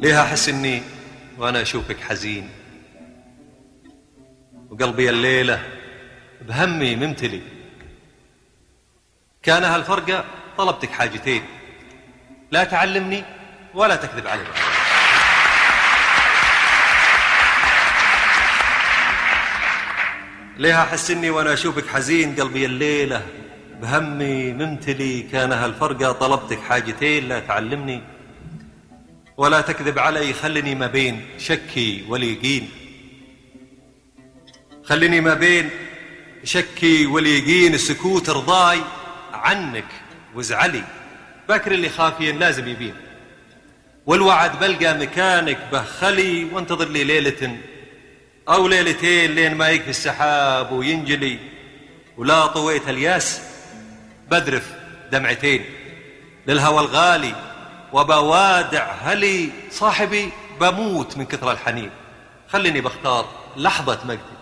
ليه أحس إني وأنا أشوفك حزين، وقلبي الليلة بهمي ممتلي. كان هالفرقة طلبتك حاجتين، لا تعلمني ولا تكذب علي. ليه أحس إني وأنا أشوفك حزين، قلبي الليلة بهمي ممتلي. كان هالفرقة طلبتك حاجتين، لا تعلمني ولا تكذب علي. خلني ما بين شكي واليقين، خلني ما بين شكي واليقين. السكوت رضاي عنك وزعلي، باكر اللي خافين لازم يبين، والوعد بلقى مكانك بخلي. وانتظر لي ليلة أو ليلتين لين ما يكفي السحاب وينجلي، ولا طويت الياس بذرف دمعتين للهوى الغالي وبوادع هلي. صاحبي بموت من كثر الحنين، خليني بختار لحظة مجدي